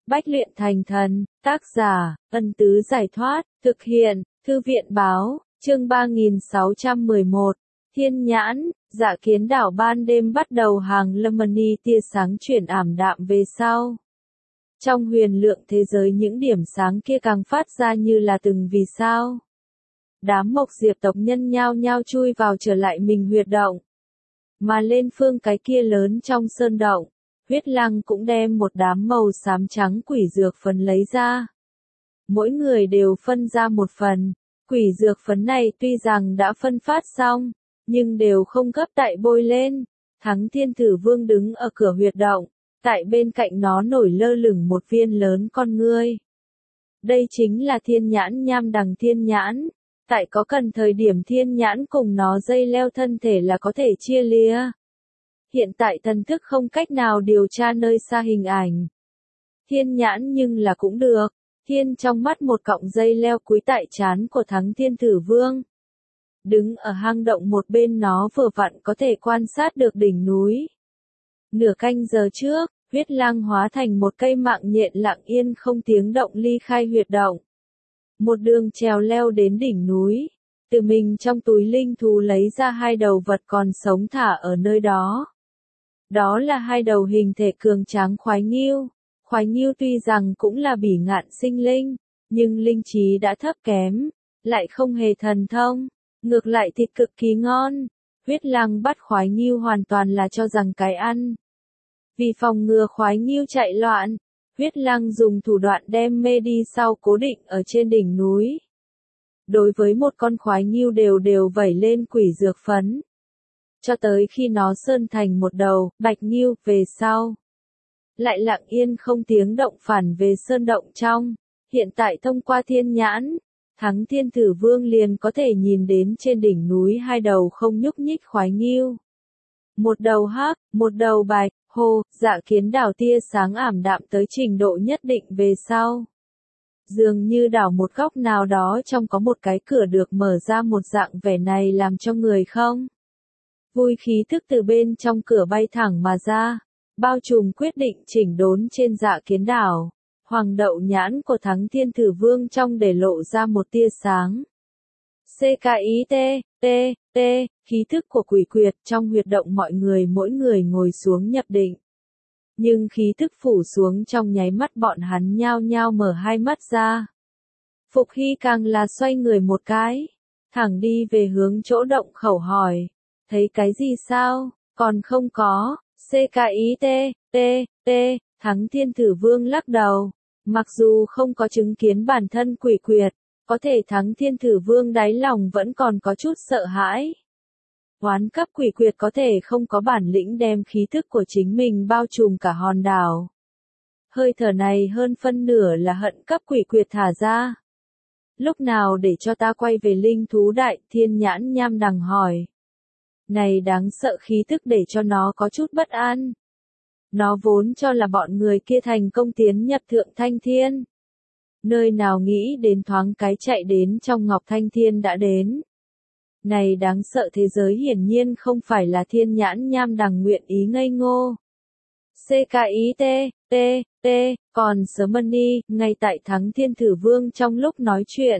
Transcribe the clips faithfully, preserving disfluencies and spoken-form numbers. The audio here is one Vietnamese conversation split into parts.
Bách luyện thành thần, tác giả, Ân Tứ Giải Thoát, thực hiện, Thư viện Báo, chương ba nghìn sáu trăm mười một, Thiên Nhãn, Dạ Kiến Đảo ban đêm bắt đầu hàng lemony tia sáng chuyển ảm đạm về sau. Trong huyền lượng thế giới những điểm sáng kia càng phát ra như là từng vì sao. Đám Mộc Diệp tộc nhân nhao nhao chui vào trở lại mình huyệt động. Mà lên phương cái kia lớn trong sơn động, Huyết Lăng cũng đem một đám màu xám trắng quỷ dược phấn lấy ra. Mỗi người đều phân ra một phần, quỷ dược phấn này tuy rằng đã phân phát xong, nhưng đều không gấp tại bôi lên. Thắng Thiên Thử Vương đứng ở cửa huyệt động, tại bên cạnh nó nổi lơ lửng một viên lớn con ngươi. Đây chính là Thiên Nhãn Nham Đằng Thiên Nhãn. Tại có cần thời điểm Thiên Nhãn cùng nó dây leo thân thể là có thể chia lìa. Hiện tại thần thức không cách nào điều tra nơi xa hình ảnh. Thiên Nhãn nhưng là cũng được. Thiên trong mắt một cọng dây leo cúi tại trán của Thắng Thiên Thử Vương. Đứng ở hang động một bên nó vừa vặn có thể quan sát được đỉnh núi. Nửa canh giờ trước, Huyết Lang hóa thành một cây mạng nhện lặng yên không tiếng động ly khai huyệt động. Một đường trèo leo đến đỉnh núi, từ mình trong túi linh thú lấy ra hai đầu vật còn sống thả ở nơi đó. Đó là hai đầu hình thể cường tráng khoái ngưu. Khoái ngưu tuy rằng cũng là bỉ ngạn sinh linh, nhưng linh trí đã thấp kém, lại không hề thần thông, ngược lại thịt cực kỳ ngon. Huyết Lang bắt khoái ngưu hoàn toàn là cho rằng cái ăn. Vì phòng ngừa khoái ngưu chạy loạn, Huyết Lăng dùng thủ đoạn đem mê đi sau cố định ở trên đỉnh núi. Đối với một con khoái ngưu đều đều vẩy lên quỷ dược phấn. Cho tới khi nó sơn thành một đầu, bạch ngưu, về sau. Lại lặng yên không tiếng động phản về sơn động trong. Hiện tại thông qua Thiên Nhãn, Thắng Thiên Thử Vương liền có thể nhìn đến trên đỉnh núi hai đầu không nhúc nhích khoái ngưu. Một đầu hắc, một đầu bạch. Hô, Dạ Kiến đảo tia sáng ảm đạm tới trình độ nhất định về sau. Dường như đảo một góc nào đó trong có một cái cửa được mở ra, một dạng vẻ này làm cho người không. Vui khí thức từ bên trong cửa bay thẳng mà ra, bao trùm quyết định chỉnh đốn trên Dạ Kiến đảo. Hoàng đậu nhãn của Thắng Thiên Thử Vương trong để lộ ra một tia sáng. C K I T, T, T, khí thức của quỷ quyệt trong huyệt động mọi người mỗi người ngồi xuống nhập định. Nhưng khí thức phủ xuống trong nháy mắt bọn hắn nhao nhao mở hai mắt ra. Phục Hy càng là xoay người một cái, thẳng đi về hướng chỗ động khẩu hỏi. Thấy cái gì sao? Còn không có. C K I T, T, T, Thắng Thiên Thử Vương lắc đầu. Mặc dù không có chứng kiến bản thân quỷ quyệt, có thể Thắng Thiên Thử Vương đáy lòng vẫn còn có chút sợ hãi. Oán cấp quỷ quyệt có thể không có bản lĩnh đem khí thức của chính mình bao trùm cả hòn đảo. Hơi thở này hơn phân nửa là hận cấp quỷ quyệt thả ra. Lúc nào để cho ta quay về linh thú đại? Thiên Nhãn Nham Đằng hỏi. Này đáng sợ khí thức để cho nó có chút bất an. Nó vốn cho là bọn người kia thành công tiến nhập Thượng Thanh Thiên. Nơi nào nghĩ đến thoáng cái chạy đến trong Ngọc Thanh Thiên đã đến. Này đáng sợ thế giới hiển nhiên không phải là Thiên Nhãn Nham Đằng nguyện ý ngây ngô. C K I T, T, T, còn Sermony, ngay tại Thắng Thiên Thử Vương trong lúc nói chuyện.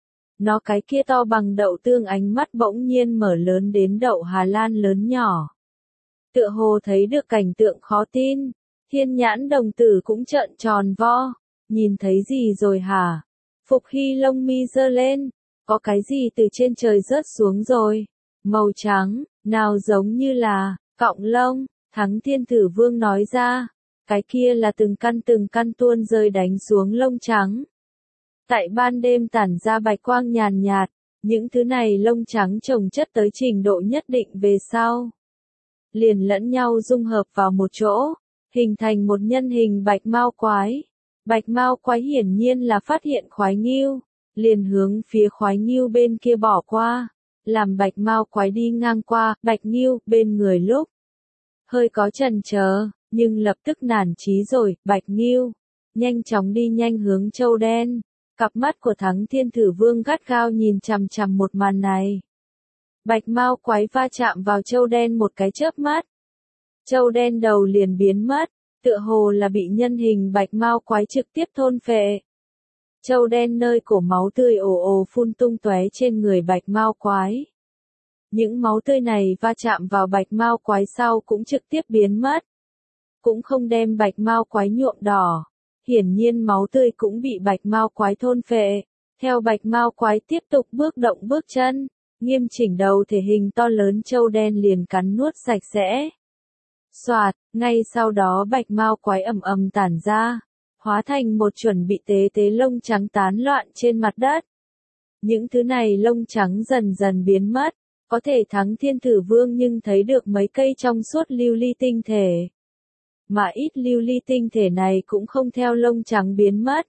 Nó cái kia to bằng đậu tương ánh mắt bỗng nhiên mở lớn đến đậu Hà Lan lớn nhỏ. Tựa hồ thấy được cảnh tượng khó tin, Thiên Nhãn đồng tử cũng trợn tròn vo. Nhìn thấy gì rồi hả? Phục Hy lông mi giơ lên. Có cái gì từ trên trời rớt xuống rồi? Màu trắng, nào giống như là cọng lông. Thắng Thiên Thử Vương nói ra. Cái kia là từng căn từng căn tuôn rơi đánh xuống lông trắng. Tại ban đêm tản ra bạch quang nhàn nhạt. Những thứ này lông trắng chồng chất tới trình độ nhất định về sau. Liền lẫn nhau dung hợp vào một chỗ. Hình thành một nhân hình bạch mao quái. Bạch mao quái hiển nhiên là phát hiện khoái ngưu, liền hướng phía khoái ngưu bên kia bỏ qua, làm bạch mao quái đi ngang qua, bạch ngưu bên người lúc. Hơi có chần chờ, nhưng lập tức nản chí rồi, bạch ngưu, nhanh chóng đi nhanh hướng châu đen. Cặp mắt của Thắng Thiên Thử Vương gắt gao nhìn chằm chằm một màn này. Bạch mao quái va chạm vào châu đen một cái chớp mắt. Châu đen đầu liền biến mất. tựa hồ là bị nhân hình bạch mao quái trực tiếp thôn phệ. Châu đen nơi cổ máu tươi ồ ồ phun tung tóe trên người bạch mao quái. Những máu tươi này va chạm vào bạch mao quái sau cũng trực tiếp biến mất. Cũng không đem bạch mao quái nhuộm đỏ. Hiển nhiên máu tươi cũng bị bạch mao quái thôn phệ. Theo bạch mao quái tiếp tục bước động bước chân, nghiêm chỉnh đầu thể hình to lớn châu đen liền cắn nuốt sạch sẽ. Soạt, ngay sau đó bạch mao quái ầm ầm tản ra, hóa thành một chuẩn bị tế tế lông trắng tán loạn trên mặt đất. Những thứ này lông trắng dần dần biến mất, có thể thắng thiên thử vương nhưng thấy được mấy cây trong suốt lưu ly tinh thể. Mà ít lưu ly tinh thể này cũng không theo lông trắng biến mất.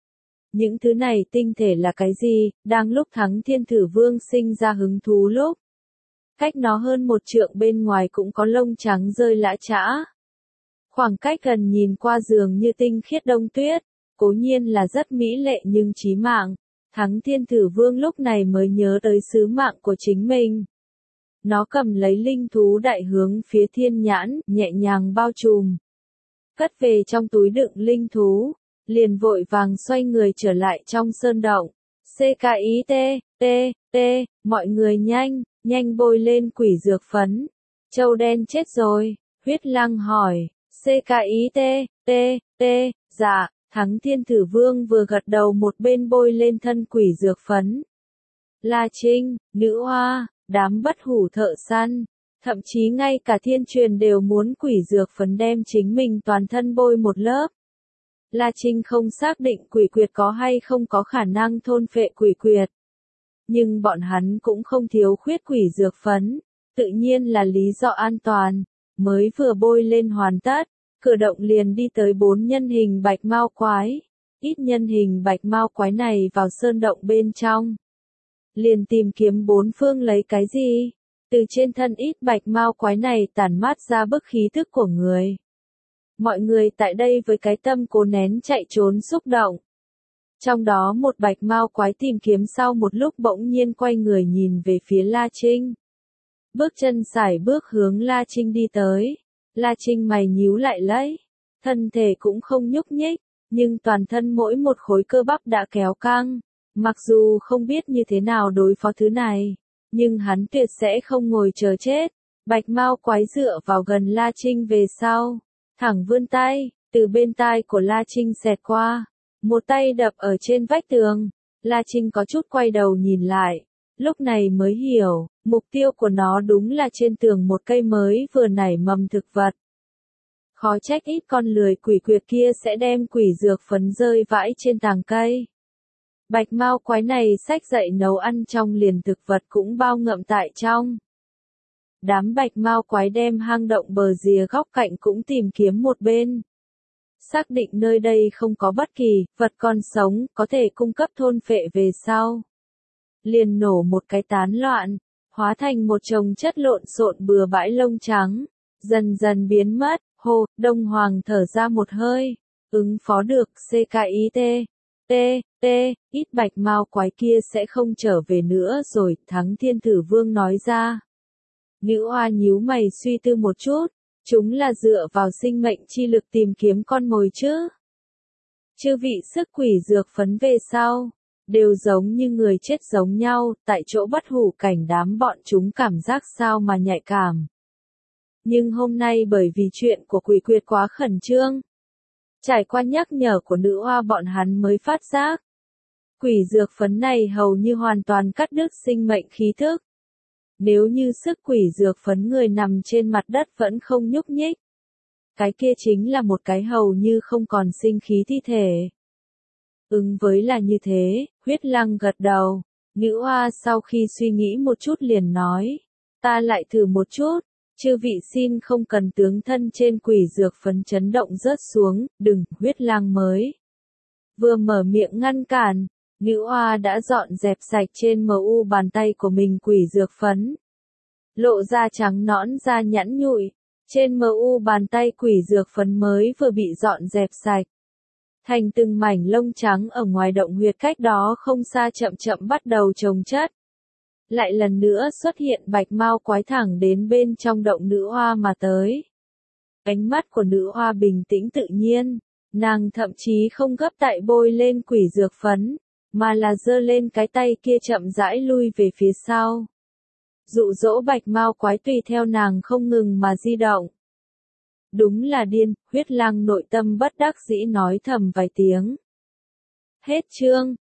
Những thứ này tinh thể là cái gì, đang lúc thắng thiên thử vương sinh ra hứng thú lúc. Cách nó hơn một trượng bên ngoài cũng có lông trắng rơi lã chã. Khoảng cách gần nhìn qua dường như tinh khiết đông tuyết, cố nhiên là rất mỹ lệ nhưng chí mạng. Thắng thiên thử vương lúc này mới nhớ tới sứ mạng của chính mình. Nó cầm lấy linh thú đại hướng phía thiên nhãn, nhẹ nhàng bao trùm. Cất về trong túi đựng linh thú, liền vội vàng xoay người trở lại trong sơn động. C K I T, T, T, mọi người nhanh, nhanh bôi lên quỷ dược phấn. Châu đen chết rồi, huyết lăng hỏi. C K I T, T, T, dạ, thắng thiên thử vương vừa gật đầu một bên bôi lên thân quỷ dược phấn. La Trinh, nữ hoa, đám bất hủ thợ săn, thậm chí ngay cả thiên truyền đều muốn quỷ dược phấn đem chính mình toàn thân bôi một lớp. La Trinh không xác định quỷ quyệt có hay không có khả năng thôn phệ quỷ quyệt. Nhưng bọn hắn cũng không thiếu khuyết quỷ dược phấn, tự nhiên là lý do an toàn, mới vừa bôi lên hoàn tất, cửa động liền đi tới bốn nhân hình bạch mao quái. Ít nhân hình bạch mao quái này vào sơn động bên trong. Liền tìm kiếm bốn phương lấy cái gì? Từ trên thân ít bạch mao quái này tản mát ra bức khí thức của người. Mọi người tại đây với cái tâm cố nén chạy trốn xúc động. Trong đó một bạch mao quái tìm kiếm sau một lúc bỗng nhiên quay người nhìn về phía La Trinh. Bước chân sải bước hướng La Trinh đi tới. La Trinh mày nhíu lại lấy. Thân thể cũng không nhúc nhích, nhưng toàn thân mỗi một khối cơ bắp đã kéo căng. Mặc dù không biết như thế nào đối phó thứ này, nhưng hắn tuyệt sẽ không ngồi chờ chết. Bạch mao quái dựa vào gần La Trinh về sau. Thẳng vươn tay, từ bên tai của La Trinh xẹt qua. Một tay đập ở trên vách tường. La Trinh có chút quay đầu nhìn lại. Lúc này mới hiểu, mục tiêu của nó đúng là trên tường một cây mới vừa nảy mầm thực vật. Khó trách ít con lười quỷ quyệt kia sẽ đem quỷ dược phấn rơi vãi trên tàng cây. Bạch mao quái này xách dậy nấu ăn trong liền thực vật cũng bao ngậm tại trong. Đám bạch mao quái đem hang động bờ rìa góc cạnh cũng tìm kiếm một bên. Xác định nơi đây không có bất kỳ vật còn sống có thể cung cấp thôn phệ về sau. Liền nổ một cái tán loạn, hóa thành một chồng chất lộn xộn bừa bãi lông trắng, dần dần biến mất. Hồ, Đông Hoàng thở ra một hơi, ứng phó được. C K I T, T, T, ít bạch mao quái kia sẽ không trở về nữa rồi, thắng thiên thử vương nói ra. Nữ hoa nhíu mày suy tư một chút, chúng là dựa vào sinh mệnh chi lực tìm kiếm con mồi chứ. Chư vị sức quỷ dược phấn về sau, đều giống như người chết giống nhau, tại chỗ bất hủ cảnh đám bọn chúng cảm giác sao mà nhạy cảm. Nhưng hôm nay bởi vì chuyện của quỷ quyệt quá khẩn trương, trải qua nhắc nhở của nữ hoa bọn hắn mới phát giác. Quỷ dược phấn này hầu như hoàn toàn cắt đứt sinh mệnh khí thức. Nếu như sức quỷ dược phấn người nằm trên mặt đất vẫn không nhúc nhích, cái kia chính là một cái hầu như không còn sinh khí thi thể. Ứng với là như thế, huyết lăng gật đầu. Nữ hoa sau khi suy nghĩ một chút liền nói, ta lại thử một chút. Chư vị xin không cần tướng thân trên quỷ dược phấn chấn động rớt xuống, đừng, huyết lang mới. Vừa mở miệng ngăn cản, nữ hoa đã dọn dẹp sạch trên mờ u bàn tay của mình quỷ dược phấn. Lộ ra trắng nõn da nhẵn nhụi, trên mờ u bàn tay quỷ dược phấn mới vừa bị dọn dẹp sạch. Thành từng mảnh lông trắng ở ngoài động huyệt cách đó không xa chậm chậm bắt đầu chồng chất. Lại lần nữa xuất hiện bạch mao quái thẳng đến bên trong động nữ hoa mà tới. Ánh mắt của nữ hoa bình tĩnh tự nhiên, nàng thậm chí không gấp tại bôi lên quỷ dược phấn, mà là giơ lên cái tay kia chậm rãi lui về phía sau. Dụ dỗ bạch mao quái tùy theo nàng không ngừng mà di động. Đúng là điên, huyết lang nội tâm bất đắc dĩ nói thầm vài tiếng. Hết chương.